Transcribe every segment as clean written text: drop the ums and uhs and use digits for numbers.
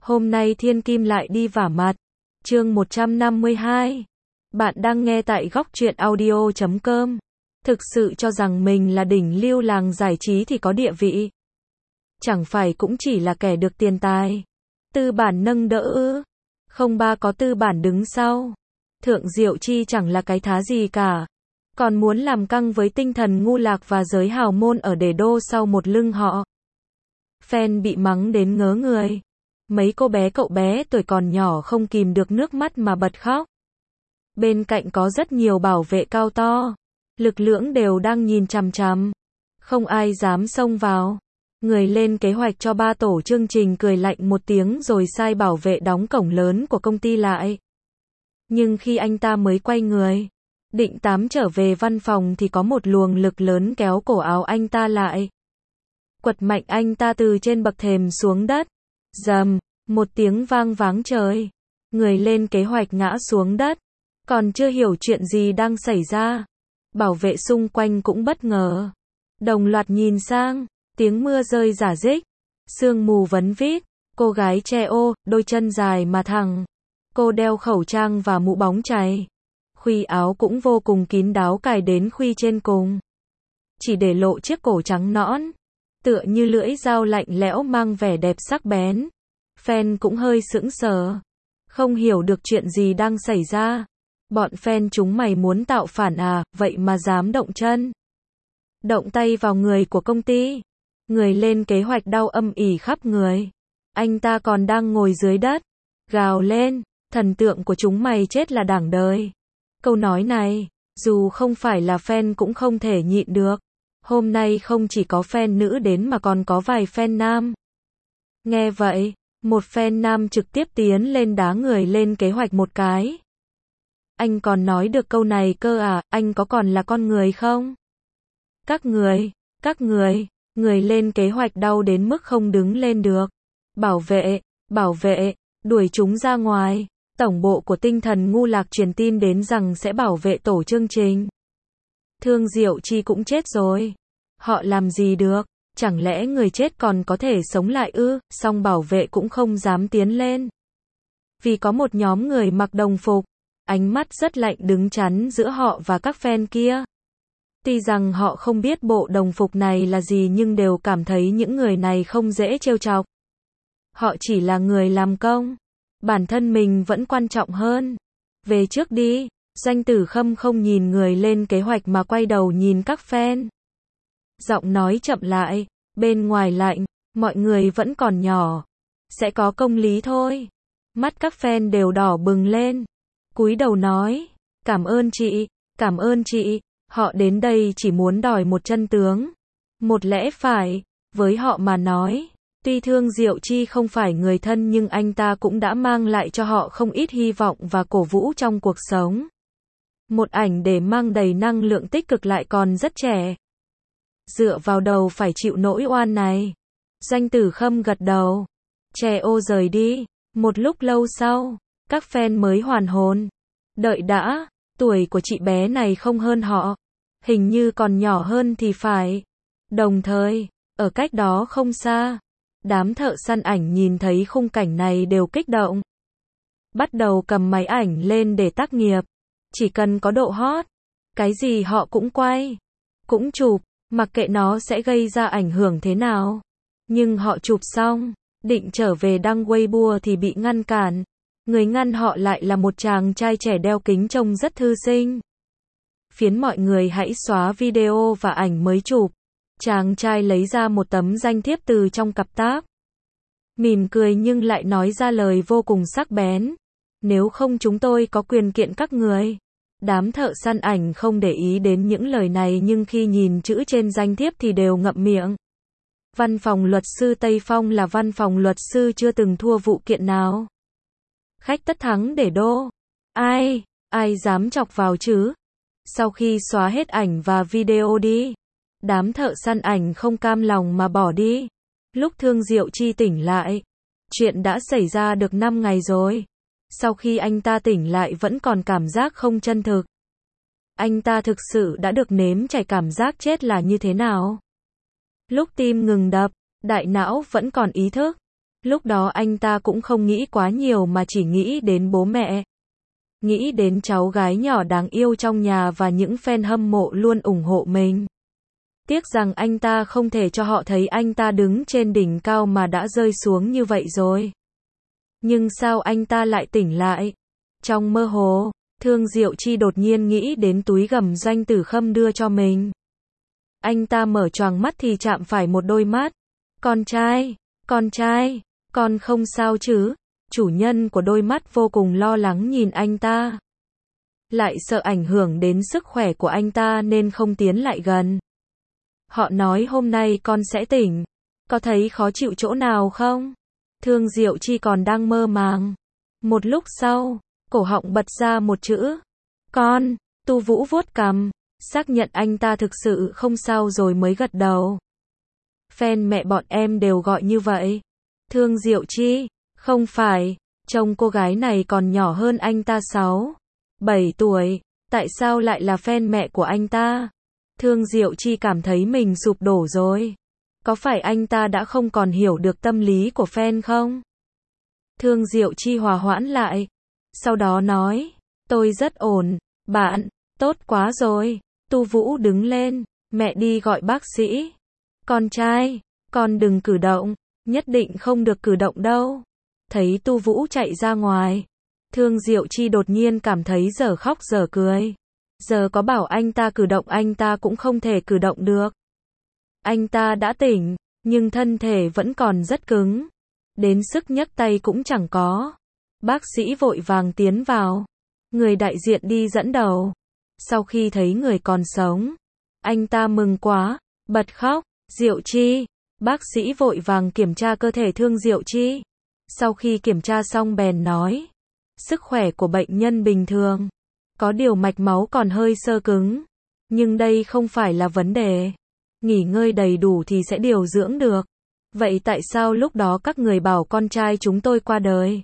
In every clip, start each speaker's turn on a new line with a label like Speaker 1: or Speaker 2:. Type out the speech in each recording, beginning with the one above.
Speaker 1: Hôm nay Thiên Kim lại đi vả mặt. Chương 152. Bạn đang nghe tại góc truyện audio.com. Thực sự cho rằng mình là đỉnh lưu làng giải trí thì có địa vị. Chẳng phải cũng chỉ là kẻ được tiền tài. Tư bản nâng đỡ ư? Không ba có tư bản đứng sau. Thượng Diệu Chi chẳng là cái thá gì cả. Còn muốn làm căng với tinh thần ngu lạc và giới hào môn ở để đô sau một lưng họ. Fan bị mắng đến ngớ người. Mấy cô bé cậu bé tuổi còn nhỏ không kìm được nước mắt mà bật khóc. Bên cạnh có rất nhiều bảo vệ cao to. Lực lượng đều đang nhìn chằm chằm. Không ai dám xông vào. Người lên kế hoạch cho ba tổ chương trình cười lạnh một tiếng rồi sai bảo vệ đóng cổng lớn của công ty lại. Nhưng khi anh ta mới quay người, định trở về văn phòng thì có một luồng lực lớn kéo cổ áo anh ta lại. Quật mạnh anh ta từ trên bậc thềm xuống đất. Rầm, một tiếng vang váng trời. Người lên kế hoạch ngã xuống đất. Còn chưa hiểu chuyện gì đang xảy ra. Bảo vệ xung quanh cũng bất ngờ. Đồng loạt nhìn sang, tiếng mưa rơi rả rích. Sương mù vấn vít, cô gái che ô, đôi chân dài mà thẳng. Cô đeo khẩu trang và mũ bóng chày. Khuy áo cũng vô cùng kín đáo cài đến khuy trên cùng. Chỉ để lộ chiếc cổ trắng nõn. Tựa như lưỡi dao lạnh lẽo mang vẻ đẹp sắc bén. Fan cũng hơi sững sờ. Không hiểu được chuyện gì đang xảy ra. Bọn fan chúng mày muốn tạo phản à, vậy mà dám động chân. Động tay vào người của công ty. Người lên kế hoạch đau âm ỉ khắp người. Anh ta còn đang ngồi dưới đất. Gào lên, thần tượng của chúng mày chết là đảng đời. Câu nói này, dù không phải là fan cũng không thể nhịn được. Hôm nay không chỉ có fan nữ đến mà còn có vài fan nam. Nghe vậy, một fan nam trực tiếp tiến lên đá người lên kế hoạch một cái. Anh còn nói được câu này cơ à, anh có còn là con người không? Các người, người lên kế hoạch đau đến mức không đứng lên được. Bảo vệ, đuổi chúng ra ngoài. Tổng bộ của tinh thần ngu lạc truyền tin đến rằng sẽ bảo vệ tổ chương trình. Thương Diệu Chi cũng chết rồi. Họ làm gì được? Chẳng lẽ người chết còn có thể sống lại ư? Song bảo vệ cũng không dám tiến lên. Vì có một nhóm người mặc đồng phục, ánh mắt rất lạnh đứng chắn giữa họ và các fan kia. Tuy rằng họ không biết bộ đồng phục này là gì nhưng đều cảm thấy những người này không dễ trêu chọc. Họ chỉ là người làm công. Bản thân mình vẫn quan trọng hơn. Về trước đi. Doanh Tử Khâm không nhìn người lên kế hoạch mà quay đầu nhìn các fan. Giọng nói chậm lại. Bên ngoài lạnh. Mọi người vẫn còn nhỏ. Sẽ có công lý thôi. Mắt các fan đều đỏ bừng lên. Cúi đầu nói. Cảm ơn chị. Họ đến đây chỉ muốn đòi một chân tướng. Một lẽ phải. Với họ mà nói. Tuy Thương Diệu Chi không phải người thân nhưng anh ta cũng đã mang lại cho họ không ít hy vọng và cổ vũ trong cuộc sống. Một ảnh để mang đầy năng lượng tích cực lại còn rất trẻ. Dựa vào đầu phải chịu nỗi oan này. Doanh Tử Khâm gật đầu. Che ô rời đi. Một lúc lâu sau, các fan mới hoàn hồn. Đợi đã, tuổi của chị bé này không hơn họ. Hình như còn nhỏ hơn thì phải. Đồng thời, ở cách đó không xa, đám thợ săn ảnh nhìn thấy khung cảnh này đều kích động. Bắt đầu cầm máy ảnh lên để tác nghiệp. Chỉ cần có độ hot, cái gì họ cũng quay, cũng chụp, mặc kệ nó sẽ gây ra ảnh hưởng thế nào. Nhưng họ chụp xong, định trở về đăng Weibo thì bị ngăn cản. Người ngăn họ lại là một chàng trai trẻ đeo kính trông rất thư sinh. Phiến mọi người hãy xóa video và ảnh mới chụp. Chàng trai lấy ra một tấm danh thiếp từ trong cặp táp. Mỉm cười nhưng lại nói ra lời vô cùng sắc bén. Nếu không chúng tôi có quyền kiện các người. Đám thợ săn ảnh không để ý đến những lời này nhưng khi nhìn chữ trên danh thiếp thì đều ngậm miệng. Văn phòng luật sư Tây Phong là văn phòng luật sư chưa từng thua vụ kiện nào. Khách tất thắng để đô. Ai dám chọc vào chứ? Sau khi xóa hết ảnh và video đi, đám thợ săn ảnh không cam lòng mà bỏ đi. Lúc Thương Diệu Chi tỉnh lại, chuyện đã xảy ra được 5 ngày rồi. Sau khi anh ta tỉnh lại vẫn còn cảm giác không chân thực. Anh ta thực sự đã được nếm trải cảm giác chết là như thế nào. Lúc tim ngừng đập, đại não vẫn còn ý thức. Lúc đó anh ta cũng không nghĩ quá nhiều mà chỉ nghĩ đến bố mẹ. Nghĩ đến cháu gái nhỏ đáng yêu trong nhà và những fan hâm mộ luôn ủng hộ mình. Tiếc rằng anh ta không thể cho họ thấy anh ta đứng trên đỉnh cao mà đã rơi xuống như vậy rồi. Nhưng sao anh ta lại tỉnh lại? Trong mơ hồ, Thương Diệu Chi đột nhiên nghĩ đến túi gầm Doanh Tử Khâm đưa cho mình. Anh ta mở choàng mắt thì chạm phải một đôi mắt. Con trai, con không sao chứ? Chủ nhân của đôi mắt vô cùng lo lắng nhìn anh ta. Lại sợ ảnh hưởng đến sức khỏe của anh ta nên không tiến lại gần. Họ nói hôm nay con sẽ tỉnh. Có thấy khó chịu chỗ nào không? Thương Diệu Chi còn đang mơ màng. Một lúc sau, cổ họng bật ra một chữ. Con, Tu Vũ vuốt cằm, xác nhận anh ta thực sự không sao rồi mới gật đầu. Fan mẹ bọn em đều gọi như vậy. Thương Diệu Chi, không phải, trông cô gái này còn nhỏ hơn anh ta 6, 7 tuổi, tại sao lại là fan mẹ của anh ta? Thương Diệu Chi cảm thấy mình sụp đổ rồi. Có phải anh ta đã không còn hiểu được tâm lý của fan không? Thương Diệu Chi hòa hoãn lại. Sau đó nói, tôi rất ổn, bạn, tốt quá rồi. Tu Vũ đứng lên, mẹ đi gọi bác sĩ. Con trai, con đừng cử động, nhất định không được cử động đâu. Thấy Tu Vũ chạy ra ngoài, Thương Diệu Chi đột nhiên cảm thấy dở khóc dở cười. Giờ có bảo anh ta cử động anh ta cũng không thể cử động được. Anh ta đã tỉnh, nhưng thân thể vẫn còn rất cứng. Đến sức nhấc tay cũng chẳng có. Bác sĩ vội vàng tiến vào. Người đại diện đi dẫn đầu. Sau khi thấy người còn sống, anh ta mừng quá, bật khóc. Diệu Chi, bác sĩ vội vàng kiểm tra cơ thể Thương Diệu Chi. Sau khi kiểm tra xong bèn nói, sức khỏe của bệnh nhân bình thường. Có điều mạch máu còn hơi xơ cứng. Nhưng đây không phải là vấn đề. Nghỉ ngơi đầy đủ thì sẽ điều dưỡng được. Vậy tại sao lúc đó các người bảo con trai chúng tôi qua đời?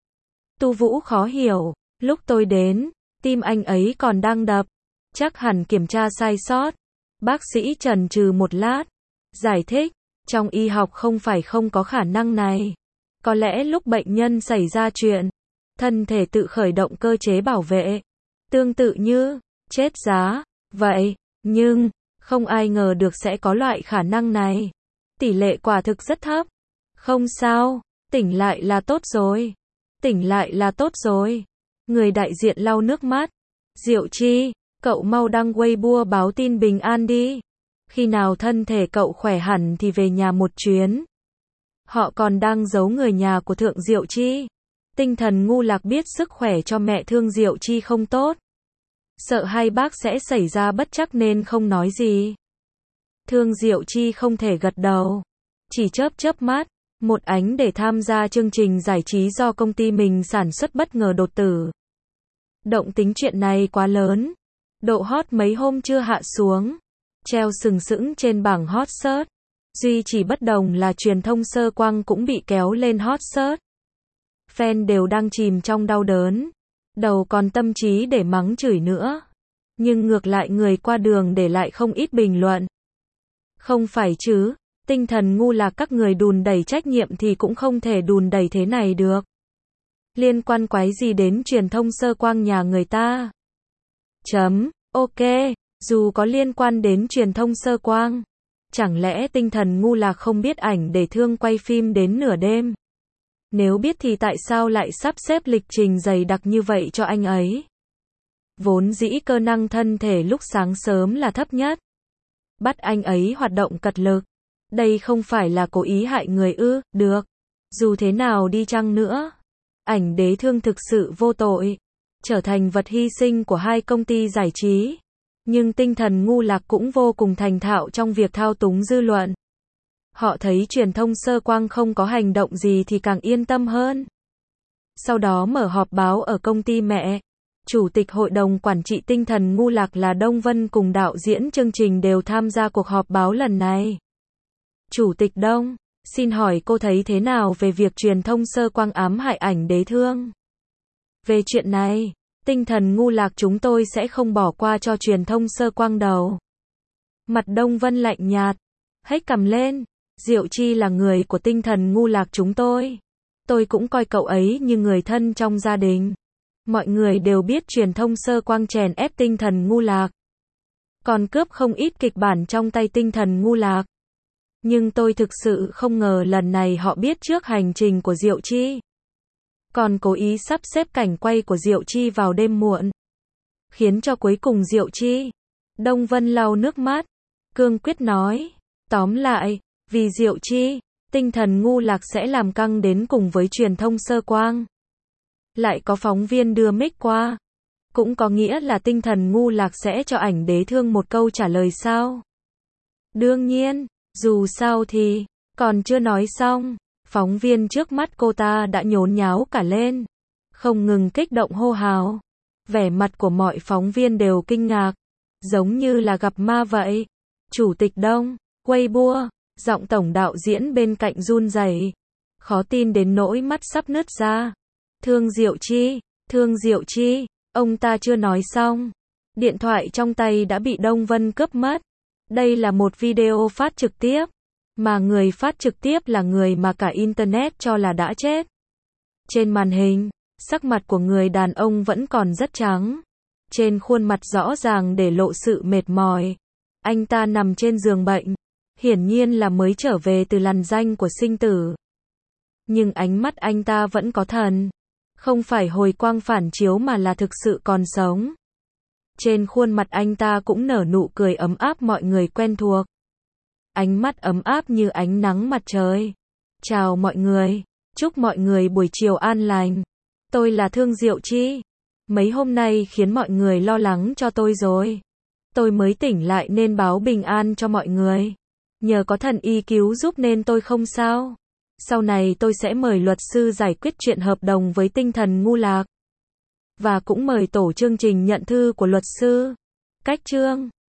Speaker 1: Tu Vũ khó hiểu. Lúc tôi đến, tim anh ấy còn đang đập. Chắc hẳn kiểm tra sai sót. Bác sĩ chần chừ một lát. Giải thích, trong y học không phải không có khả năng này. Có lẽ lúc bệnh nhân xảy ra chuyện, thân thể tự khởi động cơ chế bảo vệ. Tương tự như, chết giá. Vậy, nhưng, không ai ngờ được sẽ có loại khả năng này. Tỷ lệ quả thực rất thấp. Không sao, tỉnh lại là tốt rồi. Tỉnh lại là tốt rồi. Người đại diện lau nước mắt. Diệu Chi, cậu mau đăng Weibo báo tin bình an đi. Khi nào thân thể cậu khỏe hẳn thì về nhà một chuyến. Họ còn đang giấu người nhà của Thượng Diệu Chi. Tinh Thần Ngu Lạc biết sức khỏe cho mẹ Thương Diệu Chi không tốt. Sợ hai bác sẽ xảy ra bất trắc nên không nói gì. Thương Diệu Chi không thể gật đầu. Chỉ chớp mắt. Một ánh để tham gia chương trình giải trí do công ty mình sản xuất bất ngờ đột tử. Động tính chuyện này quá lớn. Độ hot mấy hôm chưa hạ xuống. Treo sừng sững trên bảng hot search. Duy chỉ bất đồng là truyền thông Sơ Quang cũng bị kéo lên hot search. Fan đều đang chìm trong đau đớn. Đầu còn tâm trí để mắng chửi nữa. Nhưng ngược lại người qua đường để lại không ít bình luận. Không phải chứ, Tinh Thần Ngu Lạc các người đùn đẩy trách nhiệm thì cũng không thể đùn đẩy thế này được. Liên quan quái gì đến truyền thông Sơ Quang nhà người ta? Ok, dù có liên quan đến truyền thông Sơ Quang. Chẳng lẽ Tinh Thần Ngu Lạc không biết ảnh để thương quay phim đến nửa đêm? Nếu biết thì tại sao lại sắp xếp lịch trình dày đặc như vậy cho anh ấy? Vốn dĩ cơ năng thân thể lúc sáng sớm là thấp nhất. Bắt anh ấy hoạt động cật lực. Đây không phải là cố ý hại người ư? Được. Dù thế nào đi chăng nữa, ảnh đế thương thực sự vô tội. Trở thành vật hy sinh của hai công ty giải trí. Nhưng Tinh Thần Ngu Lạc cũng vô cùng thành thạo trong việc thao túng dư luận. Họ thấy truyền thông Sơ Quang không có hành động gì thì càng yên tâm hơn. Sau đó mở họp báo ở công ty mẹ. Chủ tịch hội đồng quản trị Tinh Thần Ngu Lạc là Đông Vân cùng đạo diễn chương trình đều tham gia cuộc họp báo lần này. Chủ tịch Đông, xin hỏi cô thấy thế nào về việc truyền thông Sơ Quang ám hại ảnh đế thương? Về chuyện này, Tinh Thần Ngu Lạc chúng tôi sẽ không bỏ qua cho truyền thông Sơ Quang đâu. Mặt Đông Vân lạnh nhạt, hếch cằm lên, Diệu Chi là người của tinh thần ngu lạc chúng tôi. Tôi cũng coi cậu ấy như người thân trong gia đình. Mọi người đều biết truyền thông sơ quang chèn ép tinh thần ngu lạc. Còn cướp không ít kịch bản trong tay tinh thần ngu lạc. Nhưng tôi thực sự không ngờ lần này họ biết trước hành trình của Diệu Chi. Còn cố ý sắp xếp cảnh quay của Diệu Chi vào đêm muộn. Khiến cho cuối cùng Diệu Chi. Đông Vân lau nước mắt. Cương quyết nói. Tóm lại, vì Diệu Chi, tinh thần ngu lạc sẽ làm căng đến cùng với truyền thông sơ quang. Lại có phóng viên đưa mic qua. Cũng có nghĩa là tinh thần ngu lạc sẽ cho ảnh đế thương một câu trả lời sao? Đương nhiên, dù sao thì, còn chưa nói xong, phóng viên trước mắt cô ta đã nhốn nháo cả lên. Không ngừng kích động hô hào. Vẻ mặt của mọi phóng viên đều kinh ngạc. Giống như là gặp ma vậy. Chủ tịch Đông, Weibo, giọng tổng đạo diễn bên cạnh run rẩy, khó tin đến nỗi mắt sắp nứt ra. Thương Diệu Chi, ông ta chưa nói xong. Điện thoại trong tay đã bị Đông Vân cướp mất. Đây là một video phát trực tiếp, mà người phát trực tiếp là người mà cả Internet cho là đã chết. Trên màn hình, sắc mặt của người đàn ông vẫn còn rất trắng. Trên khuôn mặt rõ ràng để lộ sự mệt mỏi. Anh ta nằm trên giường bệnh. Hiển nhiên là mới trở về từ lằn ranh của sinh tử. Nhưng ánh mắt anh ta vẫn có thần. Không phải hồi quang phản chiếu mà là thực sự còn sống. Trên khuôn mặt anh ta cũng nở nụ cười ấm áp mọi người quen thuộc. Ánh mắt ấm áp như ánh nắng mặt trời. Chào mọi người. Chúc mọi người buổi chiều an lành. Tôi là Thương Diệu Chi. Mấy hôm nay khiến mọi người lo lắng cho tôi rồi. Tôi mới tỉnh lại nên báo bình an cho mọi người. Nhờ có thần y cứu giúp nên tôi không sao. Sau này tôi sẽ mời luật sư giải quyết chuyện hợp đồng với tinh thần ngu lạc. Và cũng mời tổ chương trình nhận thư của luật sư. Cách chương